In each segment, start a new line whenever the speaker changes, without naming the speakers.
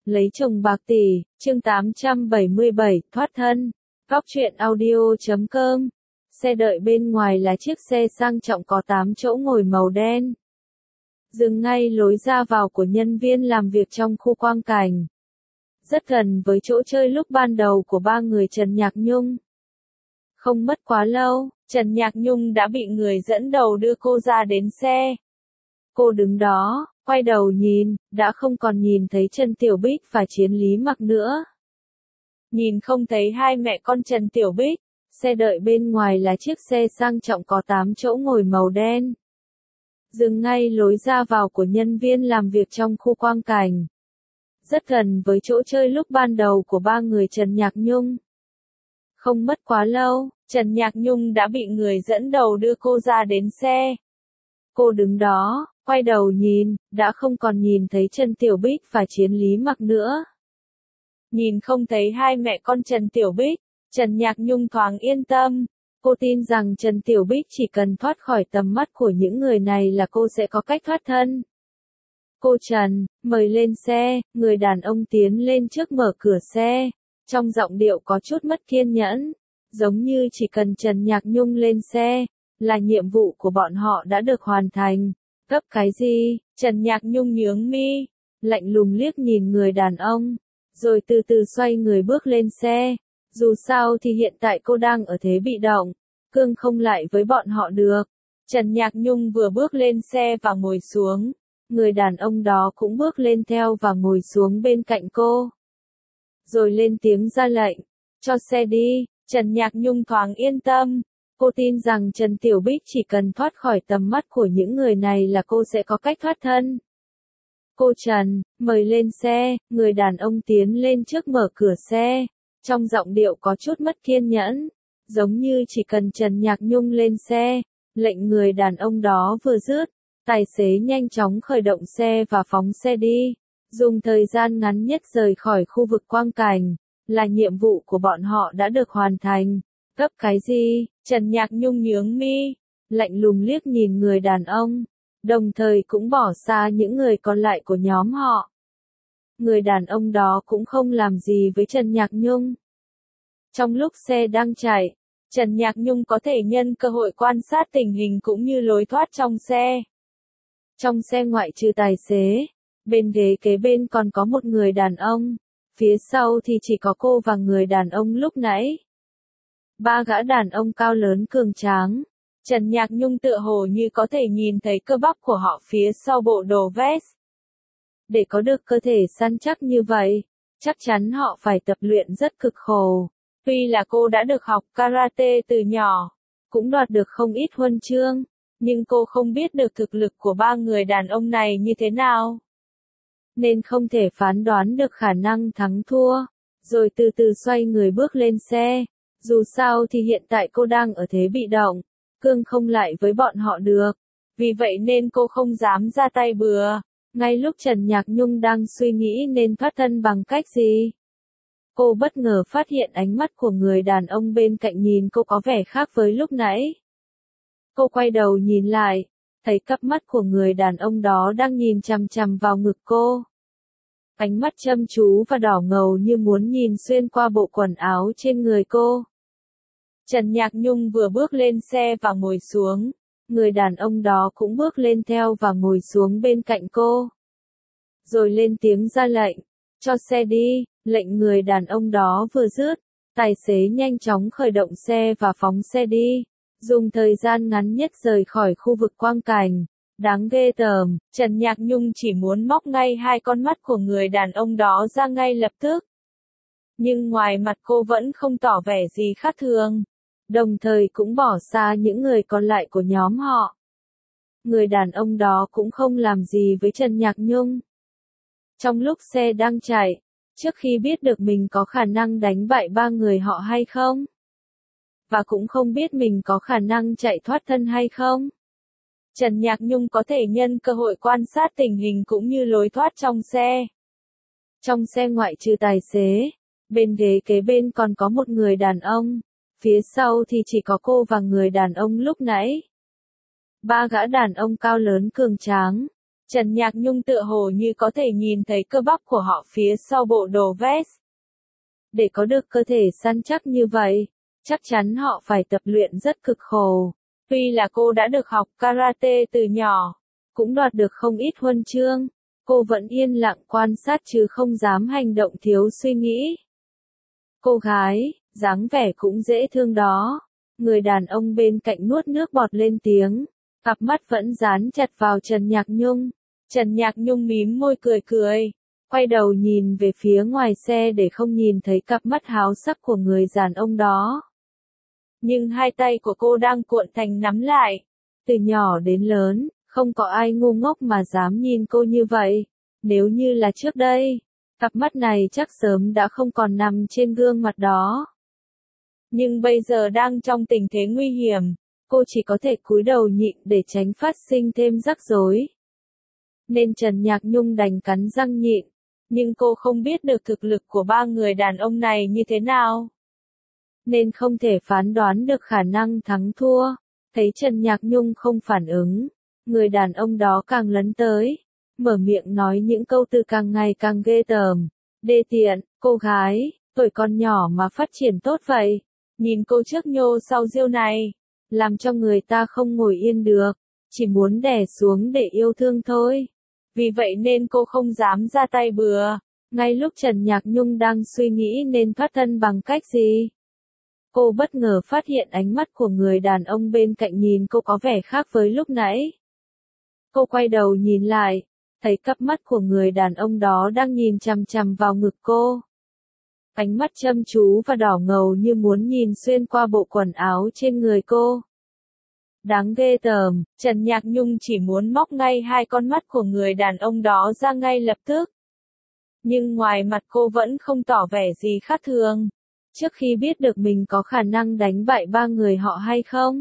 Lấy chồng bạc tỷ, chương 877, thoát thân. Góc truyện audio.com. Xe đợi bên ngoài là chiếc xe sang trọng có 8 chỗ ngồi màu đen. Dừng ngay lối ra vào của nhân viên làm việc trong khu quang cảnh. Rất gần với chỗ chơi lúc ban đầu của ba người Trần Nhạc Nhung. Không mất quá lâu, Trần Nhạc Nhung đã bị người dẫn đầu đưa cô ra đến xe. Cô đứng đó, quay đầu nhìn, đã không còn nhìn thấy Trần Tiểu Bích và Chiến Lý Mặc nữa. Nhìn không thấy hai mẹ con Trần Tiểu Bích, xe đợi bên ngoài là chiếc xe sang trọng có 8 chỗ ngồi màu đen. Dừng ngay lối ra vào của nhân viên làm việc trong khu quang cảnh. Rất gần với chỗ chơi lúc ban đầu của ba người Trần Nhạc Nhung. Không mất quá lâu, Trần Nhạc Nhung đã bị người dẫn đầu đưa cô ra đến xe. Cô đứng đó, quay đầu nhìn, đã không còn nhìn thấy Trần Tiểu Bích và Chiến Lý Mặc nữa. Nhìn không thấy hai mẹ con Trần Tiểu Bích, Trần Nhạc Nhung thoáng yên tâm. Cô tin rằng Trần Tiểu Bích chỉ cần thoát khỏi tầm mắt của những người này là cô sẽ có cách thoát thân. Cô Trần, mời lên xe, người đàn ông tiến lên trước mở cửa xe. Trong giọng điệu có chút mất kiên nhẫn, giống như chỉ cần Trần Nhạc Nhung lên xe, là nhiệm vụ của bọn họ đã được hoàn thành. Gấp cái gì? Trần Nhạc Nhung nhướng mi, lạnh lùng liếc nhìn người đàn ông, rồi từ từ xoay người bước lên xe. Dù sao thì hiện tại cô đang ở thế bị động, cương không lại với bọn họ được. Trần Nhạc Nhung vừa bước lên xe và ngồi xuống, người đàn ông đó cũng bước lên theo và ngồi xuống bên cạnh cô. Rồi lên tiếng ra lệnh, cho xe đi. Trần Nhạc Nhung thoáng yên tâm. Cô tin rằng Trần Tiểu Bích chỉ cần thoát khỏi tầm mắt của những người này là cô sẽ có cách thoát thân. Cô Trần, mời lên xe, người đàn ông tiến lên trước mở cửa xe. Trong giọng điệu có chút mất kiên nhẫn, giống như chỉ cần Trần Nhạc Nhung lên xe, lệnh người đàn ông đó vừa dứt, tài xế nhanh chóng khởi động xe và phóng xe đi. Dùng thời gian ngắn nhất rời khỏi khu vực quang cảnh, là nhiệm vụ của bọn họ đã được hoàn thành. Gấp cái gì? Trần Nhạc Nhung nhướng mi, lạnh lùng liếc nhìn người đàn ông, đồng thời cũng bỏ xa những người còn lại của nhóm họ. Người đàn ông đó cũng không làm gì với Trần Nhạc Nhung. Trong lúc xe đang chạy, Trần Nhạc Nhung có thể nhân cơ hội quan sát tình hình cũng như lối thoát trong xe. Trong xe ngoại trừ tài xế, bên ghế kế bên còn có một người đàn ông, phía sau thì chỉ có cô và người đàn ông lúc nãy. Ba gã đàn ông cao lớn cường tráng. Trần Nhạc Nhung tựa hồ như có thể nhìn thấy cơ bắp của họ phía sau bộ đồ vest. Để có được cơ thể săn chắc như vậy, chắc chắn họ phải tập luyện rất cực khổ. Tuy là cô đã được học karate từ nhỏ, cũng đoạt được không ít huân chương, nhưng cô không biết được thực lực của ba người đàn ông này như thế nào, nên không thể phán đoán được khả năng thắng thua. Rồi từ từ xoay người bước lên xe. Dù sao thì hiện tại cô đang ở thế bị động, cương không lại với bọn họ được. Vì vậy nên cô không dám ra tay bừa. Ngay lúc Trần Nhạc Nhung đang suy nghĩ nên thoát thân bằng cách gì, cô bất ngờ phát hiện ánh mắt của người đàn ông bên cạnh nhìn cô có vẻ khác với lúc nãy. Cô quay đầu nhìn lại, thấy cặp mắt của người đàn ông đó đang nhìn chằm chằm vào ngực cô. Ánh mắt chăm chú và đỏ ngầu như muốn nhìn xuyên qua bộ quần áo trên người cô. Trần Nhạc Nhung vừa bước lên xe và ngồi xuống, người đàn ông đó cũng bước lên theo và ngồi xuống bên cạnh cô. Rồi lên tiếng ra lệnh, cho xe đi. Lệnh người đàn ông đó vừa dứt, tài xế nhanh chóng khởi động xe và phóng xe đi. Dùng thời gian ngắn nhất rời khỏi khu vực quang cảnh. Đáng ghê tởm, Trần Nhạc Nhung chỉ muốn móc ngay hai con mắt của người đàn ông đó ra ngay lập tức. Nhưng ngoài mặt cô vẫn không tỏ vẻ gì khác thường, đồng thời cũng bỏ xa những người còn lại của nhóm họ. Người đàn ông đó cũng không làm gì với Trần Nhạc Nhung. Trong lúc xe đang chạy, trước khi biết được mình có khả năng đánh bại ba người họ hay không, và cũng không biết mình có khả năng chạy thoát thân hay không, Trần Nhạc Nhung có thể nhân cơ hội quan sát tình hình cũng như lối thoát trong xe. Trong xe ngoại trừ tài xế, bên ghế kế bên còn có một người đàn ông, phía sau thì chỉ có cô và người đàn ông lúc nãy. Ba gã đàn ông cao lớn cường tráng. Trần Nhạc Nhung tựa hồ như có thể nhìn thấy cơ bắp của họ phía sau bộ đồ vest. Để có được cơ thể săn chắc như vậy, chắc chắn họ phải tập luyện rất cực khổ. Tuy là cô đã được học karate từ nhỏ, cũng đoạt được không ít huân chương, cô vẫn yên lặng quan sát chứ không dám hành động thiếu suy nghĩ. Cô gái, dáng vẻ cũng dễ thương đó. Người đàn ông bên cạnh nuốt nước bọt lên tiếng, cặp mắt vẫn dán chặt vào Trần Nhạc Nhung. Trần Nhạc Nhung mím môi cười cười, quay đầu nhìn về phía ngoài xe để không nhìn thấy cặp mắt háo sắc của người đàn ông đó. Nhưng hai tay của cô đang cuộn thành nắm lại. Từ nhỏ đến lớn, không có ai ngu ngốc mà dám nhìn cô như vậy. Nếu như là trước đây, cặp mắt này chắc sớm đã không còn nằm trên gương mặt đó. Nhưng bây giờ đang trong tình thế nguy hiểm, cô chỉ có thể cúi đầu nhịn để tránh phát sinh thêm rắc rối. Nên Trần Nhạc Nhung đành cắn răng nhịn, nhưng cô không biết được thực lực của ba người đàn ông này như thế nào, nên không thể phán đoán được khả năng thắng thua. Thấy Trần Nhạc Nhung không phản ứng, người đàn ông đó càng lấn tới, mở miệng nói những câu từ càng ngày càng ghê tởm. Đê tiện, cô gái, tuổi còn nhỏ mà phát triển tốt vậy. Nhìn cô trước nhô sau diêu này, làm cho người ta không ngồi yên được, chỉ muốn đè xuống để yêu thương thôi. Vì vậy nên cô không dám ra tay bừa. Ngay lúc Trần Nhạc Nhung đang suy nghĩ nên thoát thân bằng cách gì, cô bất ngờ phát hiện ánh mắt của người đàn ông bên cạnh nhìn cô có vẻ khác với lúc nãy. Cô quay đầu nhìn lại, thấy cặp mắt của người đàn ông đó đang nhìn chằm chằm vào ngực cô. Ánh mắt chăm chú và đỏ ngầu như muốn nhìn xuyên qua bộ quần áo trên người cô. Đáng ghê tởm, Trần Nhạc Nhung chỉ muốn móc ngay hai con mắt của người đàn ông đó ra ngay lập tức. Nhưng ngoài mặt cô vẫn không tỏ vẻ gì khác thường. Trước khi biết được mình có khả năng đánh bại ba người họ hay không,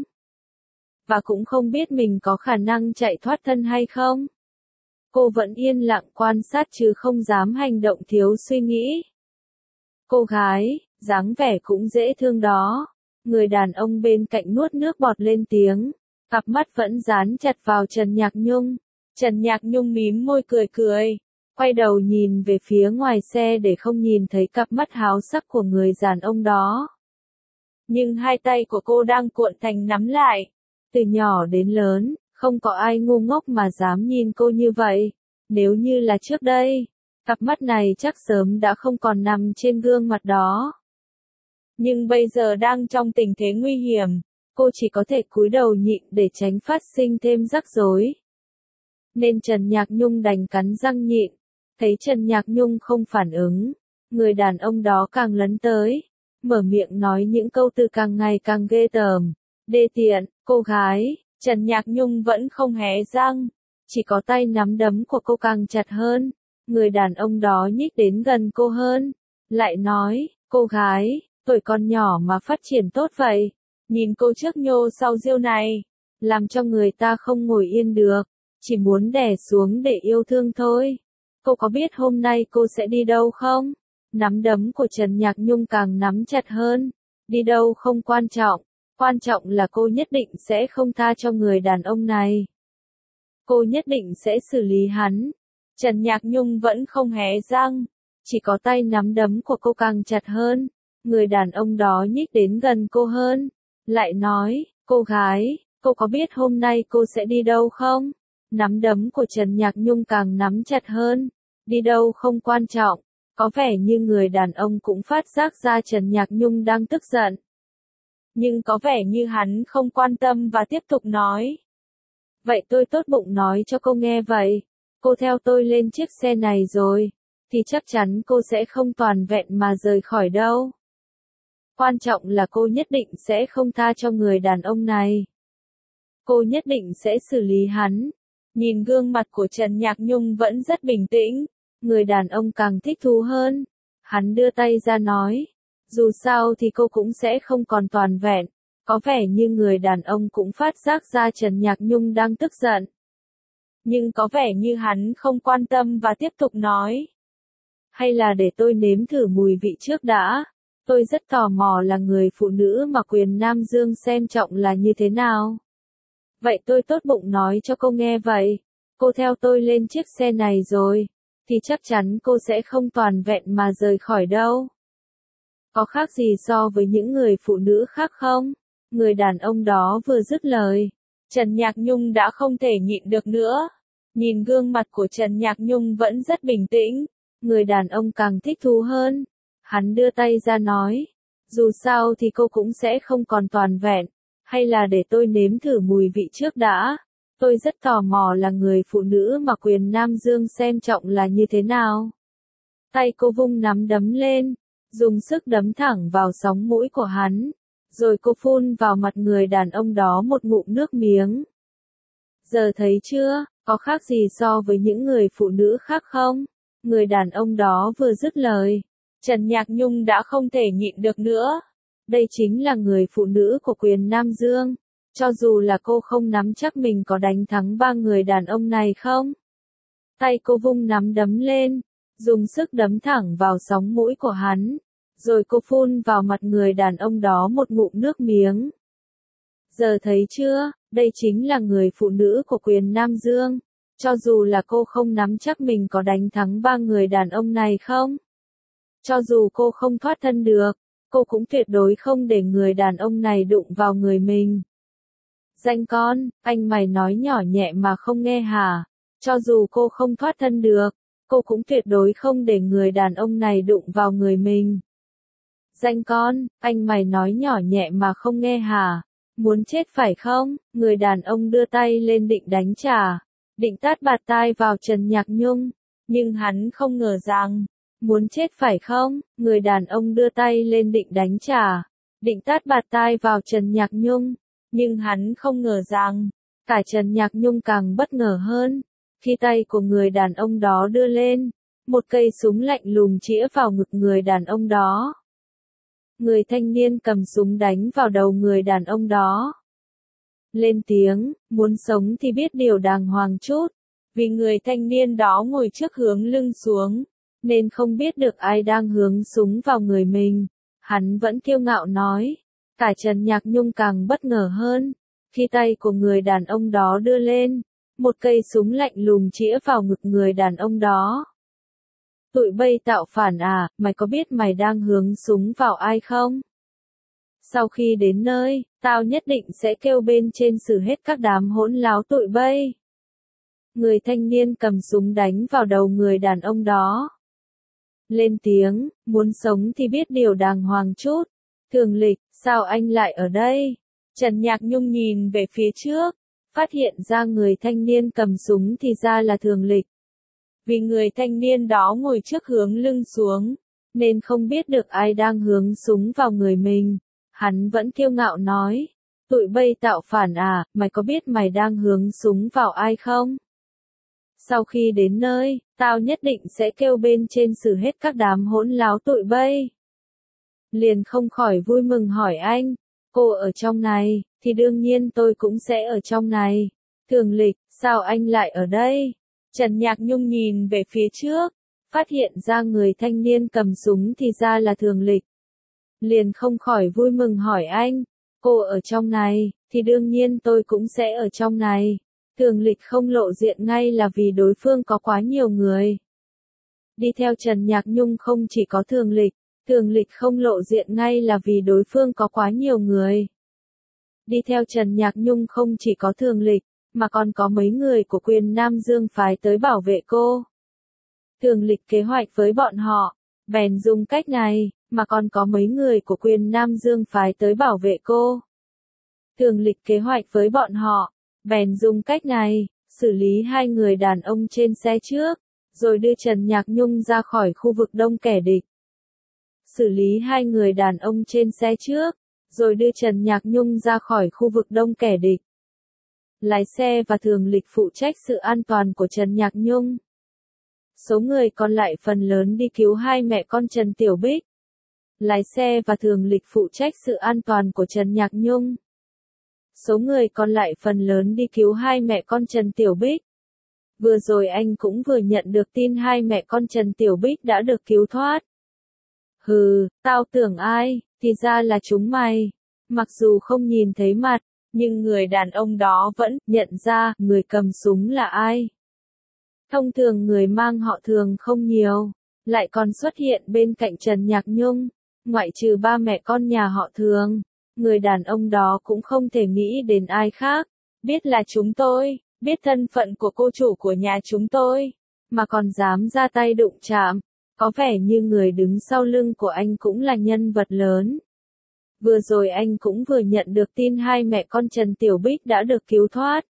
và cũng không biết mình có khả năng chạy thoát thân hay không, cô vẫn yên lặng quan sát chứ không dám hành động thiếu suy nghĩ. Cô gái, dáng vẻ cũng dễ thương đó. Người đàn ông bên cạnh nuốt nước bọt lên tiếng, cặp mắt vẫn dán chặt vào Trần Nhạc Nhung. Trần Nhạc Nhung mím môi cười cười, quay đầu nhìn về phía ngoài xe để không nhìn thấy cặp mắt háo sắc của người đàn ông đó. Nhưng hai tay của cô đang cuộn thành nắm lại. Từ nhỏ đến lớn, không có ai ngu ngốc mà dám nhìn cô như vậy. Nếu như là trước đây, cặp mắt này chắc sớm đã không còn nằm trên gương mặt đó. Nhưng bây giờ đang trong tình thế nguy hiểm, cô chỉ có thể cúi đầu nhịn để tránh phát sinh thêm rắc rối. Nên Trần Nhạc Nhung đành cắn răng nhịn. Thấy Trần Nhạc Nhung không phản ứng, người đàn ông đó càng lấn tới, mở miệng nói những câu từ càng ngày càng ghê tởm. Đê tiện, cô gái. Trần Nhạc Nhung vẫn không hé răng, chỉ có tay nắm đấm của cô càng chặt hơn. Người đàn ông đó nhích đến gần cô hơn, lại nói, cô gái, tuổi còn nhỏ mà phát triển tốt vậy. Nhìn cô trước nhô sau diêu này, làm cho người ta không ngồi yên được, chỉ muốn đè xuống để yêu thương thôi. Cô có biết hôm nay cô sẽ đi đâu không? Nắm đấm của Trần Nhạc Nhung càng nắm chặt hơn. Đi đâu không quan trọng, quan trọng là cô nhất định sẽ không tha cho người đàn ông này. Cô nhất định sẽ xử lý hắn. Trần Nhạc Nhung vẫn không hé răng, chỉ có tay nắm đấm của cô càng chặt hơn. Người đàn ông đó nhích đến gần cô hơn, lại nói, cô gái, cô có biết hôm nay cô sẽ đi đâu không? Nắm đấm của Trần Nhạc Nhung càng nắm chặt hơn. Đi đâu không quan trọng, có vẻ như người đàn ông cũng phát giác ra Trần Nhạc Nhung đang tức giận. Nhưng có vẻ như hắn không quan tâm và tiếp tục nói. Vậy tôi tốt bụng nói cho cô nghe vậy. Cô theo tôi lên chiếc xe này rồi, thì chắc chắn cô sẽ không toàn vẹn mà rời khỏi đâu. Quan trọng là cô nhất định sẽ không tha cho người đàn ông này. Cô nhất định sẽ xử lý hắn. Nhìn gương mặt của Trần Nhạc Nhung vẫn rất bình tĩnh, người đàn ông càng thích thú hơn. Hắn đưa tay ra nói, dù sao thì cô cũng sẽ không còn toàn vẹn. Có vẻ như người đàn ông cũng phát giác ra Trần Nhạc Nhung đang tức giận. Nhưng có vẻ như hắn không quan tâm và tiếp tục nói. Hay là để tôi nếm thử mùi vị trước đã. Tôi rất tò mò là người phụ nữ mà quyền Nam Dương xem trọng là như thế nào. Vậy tôi tốt bụng nói cho cô nghe vậy. cô theo tôi lên chiếc xe này rồi, thì chắc chắn cô sẽ không toàn vẹn mà rời khỏi đâu. Có khác gì so với những người phụ nữ khác không? Người đàn ông đó vừa dứt lời, Trần Nhạc Nhung đã không thể nhịn được nữa. Nhìn gương mặt của Trần Nhạc Nhung vẫn rất bình tĩnh, người đàn ông càng thích thú hơn. Hắn đưa tay ra nói, dù sao thì cô cũng sẽ không còn toàn vẹn, hay là để tôi nếm thử mùi vị trước đã. Tôi rất tò mò là người phụ nữ mà Quyền Nam Dương xem trọng là như thế nào. Tay cô vung nắm đấm lên, dùng sức đấm thẳng vào sóng mũi của hắn, rồi cô phun vào mặt người đàn ông đó một ngụm nước miếng. Giờ thấy chưa, có khác gì so với những người phụ nữ khác không? Người đàn ông đó vừa dứt lời, Trần Nhạc Nhung đã không thể nhịn được nữa. Đây chính là người phụ nữ của Quyền Nam Dương. Cho dù là cô không nắm chắc mình có đánh thắng ba người đàn ông này không? Tay cô vung nắm đấm lên, dùng sức đấm thẳng vào sóng mũi của hắn, rồi cô phun vào mặt người đàn ông đó một ngụm nước miếng. Giờ thấy chưa, đây chính là người phụ nữ của Quyền Nam Dương. Cho dù là cô không nắm chắc mình có đánh thắng ba người đàn ông này không? Cho dù cô không thoát thân được, cô cũng tuyệt đối không để người đàn ông này đụng vào người mình. Danh con, anh mày nói nhỏ nhẹ mà không nghe hả? Cho dù cô không thoát thân được, cô cũng tuyệt đối không để người đàn ông này đụng vào người mình. Danh con, anh mày nói nhỏ nhẹ mà không nghe hả? Muốn chết phải không? Người đàn ông đưa tay lên định đánh trả, định tát bạt tai vào Trần Nhạc Nhung, nhưng hắn không ngờ rằng, muốn chết phải không? Người đàn ông đưa tay lên định đánh trả, định tát bạt tai vào Trần Nhạc Nhung, nhưng hắn không ngờ rằng, cả Trần Nhạc Nhung càng bất ngờ hơn, khi tay của người đàn ông đó đưa lên, một cây súng lạnh lùng chĩa vào ngực người đàn ông đó. Người thanh niên cầm súng đánh vào đầu người đàn ông đó. Lên tiếng, muốn sống thì biết điều đàng hoàng chút. Vì người thanh niên đó ngồi trước hướng lưng xuống, nên không biết được ai đang hướng súng vào người mình. Hắn vẫn kiêu ngạo nói. Cả Trần Nhạc Nhung càng bất ngờ hơn, khi tay của người đàn ông đó đưa lên, một cây súng lạnh lùng chĩa vào ngực người đàn ông đó. Tụi bay tạo phản à, mày có biết mày đang hướng súng vào ai không? Sau khi đến nơi, tao nhất định sẽ kêu bên trên xử hết các đám hỗn láo tụi bay. Người thanh niên cầm súng đánh vào đầu người đàn ông đó. Lên tiếng, muốn sống thì biết điều đàng hoàng chút. Thường Lịch, sao anh lại ở đây? Trần Nhạc Nhung nhìn về phía trước, phát hiện ra người thanh niên cầm súng thì ra là Thường Lịch. Vì người thanh niên đó ngồi trước hướng lưng xuống, nên không biết được ai đang hướng súng vào người mình. Hắn vẫn kiêu ngạo nói, tụi bay tạo phản à, mày có biết mày đang hướng súng vào ai không? Sau khi đến nơi, tao nhất định sẽ kêu bên trên xử hết các đám hỗn láo tụi bay. Liền không khỏi vui mừng hỏi anh, cô ở trong này, thì đương nhiên tôi cũng sẽ ở trong này. Thường Lịch, sao anh lại ở đây? Trần Nhạc Nhung nhìn về phía trước, phát hiện ra người thanh niên cầm súng thì ra là Thường Lịch. Liền không khỏi vui mừng hỏi anh, cô ở trong này, thì đương nhiên tôi cũng sẽ ở trong này. Thường Lịch không lộ diện ngay là vì đối phương có quá nhiều người. Đi theo Trần Nhạc Nhung không chỉ có Thường Lịch không lộ diện ngay là vì đối phương có quá nhiều người. Đi theo Trần Nhạc Nhung không chỉ có Thường Lịch, mà còn có mấy người của Quyền Nam Dương phái tới bảo vệ cô. Thường Lịch kế hoạch với bọn họ, bèn dùng cách này, mà còn có mấy người của Quyền Nam Dương phái tới bảo vệ cô. Thường Lịch kế hoạch với bọn họ, bèn dùng cách này, xử lý hai người đàn ông trên xe trước, rồi đưa Trần Nhạc Nhung ra khỏi khu vực đông kẻ địch. Xử lý hai người đàn ông trên xe trước, rồi đưa Trần Nhạc Nhung ra khỏi khu vực đông kẻ địch. Lái xe và Thường Lịch phụ trách sự an toàn của Trần Nhạc Nhung. Số người còn lại phần lớn đi cứu hai mẹ con Trần Tiểu Bích. Lái xe và Thường Lịch phụ trách sự an toàn của Trần Nhạc Nhung. Số người còn lại phần lớn đi cứu hai mẹ con Trần Tiểu Bích. Vừa rồi anh cũng vừa nhận được tin hai mẹ con Trần Tiểu Bích đã được cứu thoát. Hừ, tao tưởng ai, thì ra là chúng mày. Mặc dù không nhìn thấy mặt, nhưng người đàn ông đó vẫn nhận ra người cầm súng là ai. Thông thường người mang họ Thường không nhiều, lại còn xuất hiện bên cạnh Trần Nhạc Nhung, ngoại trừ ba mẹ con nhà họ Thường, người đàn ông đó cũng không thể nghĩ đến ai khác, biết là chúng tôi, biết thân phận của cô chủ của nhà chúng tôi, mà còn dám ra tay đụng chạm, có vẻ như người đứng sau lưng của anh cũng là nhân vật lớn. Vừa rồi anh cũng vừa nhận được tin hai mẹ con Trần Tiểu Bích đã được cứu thoát.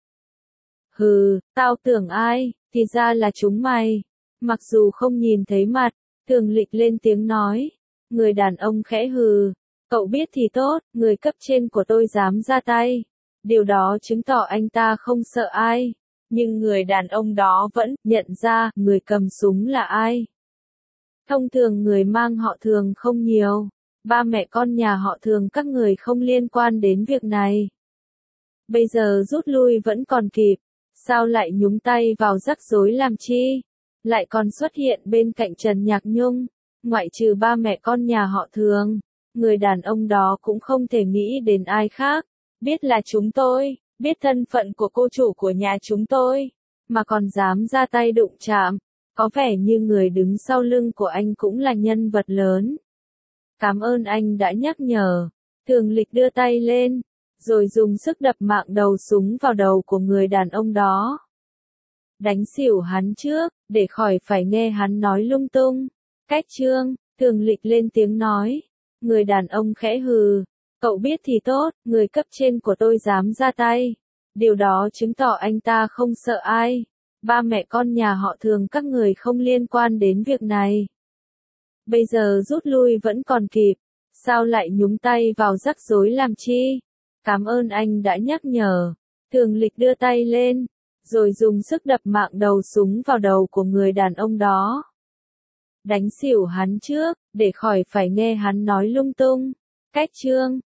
Hừ, tao tưởng ai, thì ra là chúng mày. Mặc dù không nhìn thấy mặt, Thường Lịch lên tiếng nói. Người đàn ông khẽ hừ. Cậu biết thì tốt, người cấp trên của tôi dám ra tay. Điều đó chứng tỏ anh ta không sợ ai. Nhưng người đàn ông đó vẫn nhận ra người cầm súng là ai. Thông thường người mang họ Thường không nhiều. Ba mẹ con nhà họ Thường các người không liên quan đến việc này. Bây giờ rút lui vẫn còn kịp. Sao lại nhúng tay vào rắc rối làm chi? Lại còn xuất hiện bên cạnh Trần Nhạc Nhung, ngoại trừ ba mẹ con nhà họ Thường, người đàn ông đó cũng không thể nghĩ đến ai khác, biết là chúng tôi, biết thân phận của cô chủ của nhà chúng tôi, mà còn dám ra tay đụng chạm, có vẻ như người đứng sau lưng của anh cũng là nhân vật lớn. Cảm ơn anh đã nhắc nhở. Thường Lịch đưa tay lên, rồi dùng sức đập mạng đầu súng vào đầu của người đàn ông đó. Đánh xỉu hắn trước, để khỏi phải nghe hắn nói lung tung. Cách Trương, Thường Lịch lên tiếng nói. Người đàn ông khẽ hừ. Cậu biết thì tốt, người cấp trên của tôi dám ra tay. Điều đó chứng tỏ anh ta không sợ ai. Ba mẹ con nhà họ Thường các người không liên quan đến việc này. Bây giờ rút lui vẫn còn kịp. Sao lại nhúng tay vào rắc rối làm chi? Cảm ơn anh đã nhắc nhở. Thường Lịch đưa tay lên, rồi dùng sức đập mạng đầu súng vào đầu của người đàn ông đó. Đánh xỉu hắn trước, để khỏi phải nghe hắn nói lung tung. Cách Trương,